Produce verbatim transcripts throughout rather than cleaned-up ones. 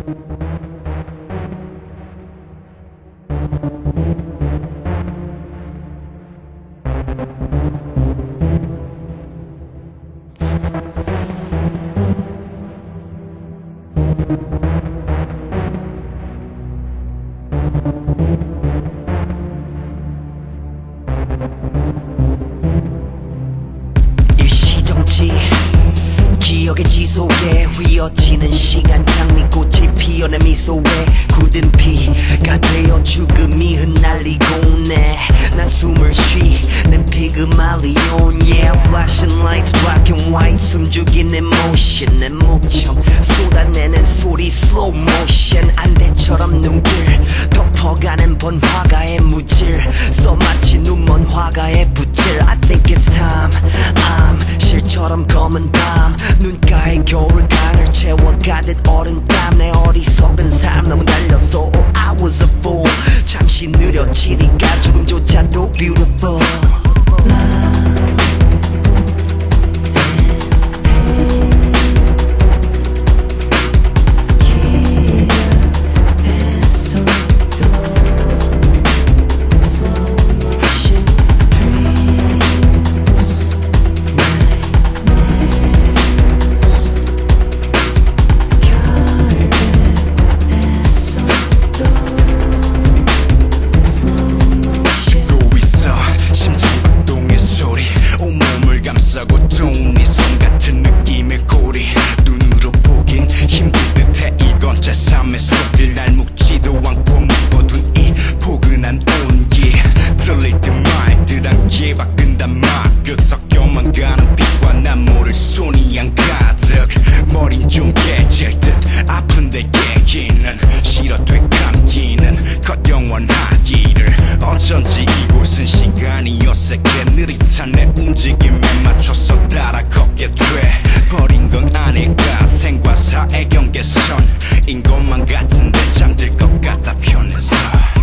일시정지 기억의 지속에 휘어지는 시간 장미꽃이 피어난 미소에 굳은 피가 되어 죽음이 흩날리고 내 난 숨을 쉬는 피그말리온 Yeah flashing lights black and white 숨죽인 emotion 내 목청 쏟아내는 소리 slow motion 안대처럼 눈길 덮어가는 번화가의 무질 써마치 눈먼 화가의 붓질 I think it's time I'm 실처럼 검은 밤 눈가에 겨울강을 채워가듯 어른땀 내 어리석은 삶 너무 달렸어 Oh I was a fool 잠시 느려지니까 조금조차도 beautiful 이 손 같은 느낌의 고리 눈으로 보긴 힘들 듯해 이건 제 삶의 속을 날 묵지도 않고 묶어둔 이 포근한 온기 들릴 듯 말들 안개 바꾼단 막극 섞여만 가는 빛과 난 모를 손이 안 가득 머린 좀 깨질 듯 아픈데 얘기는 싫어 돼 감기는 컷 영원하기를 어쩐지 이곳은 시간이 어색해 느릿한 내 움직임에 맞춰서 따라 걷게 돼 버린 건 아닐까 생과 사의 경계선인 것만 같은데 잠들 것 같아 편해서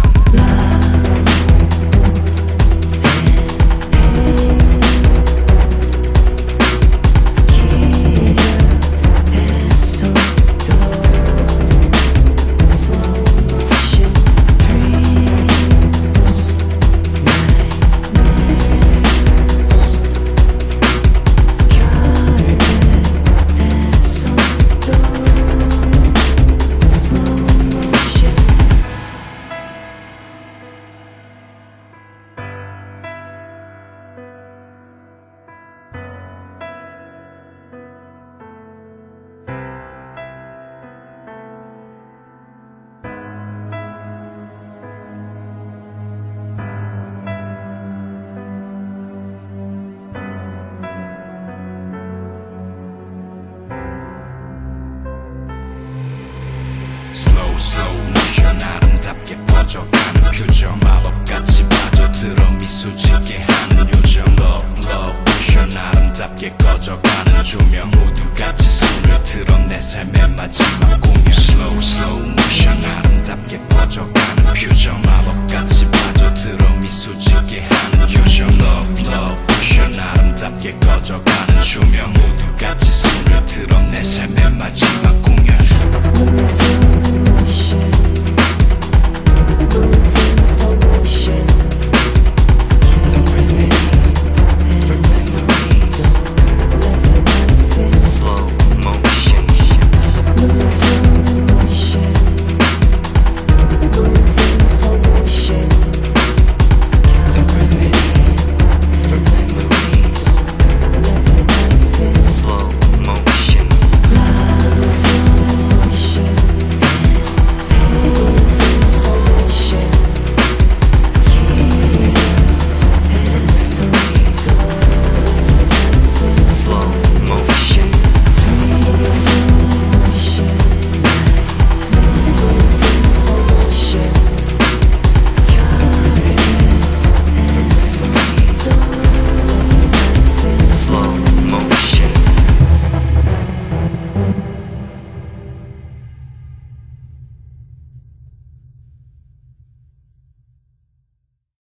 Slow slow motion 아름답게 퍼져가는 표정 마법같이 빠져들어 미소 짓게 하는 요정 Love love motion 아름답게 꺼져가는 조명 모두 같이 손을 들어 내 삶의 마지막 공연 Slow slow motion 아름답게 퍼져가는 표정 마법같이 빠져들어 미소 짓게 하는 요정 Love love motion 아름답게 꺼져가는 조명 모두 같이 손을 들어 내 삶의 마지막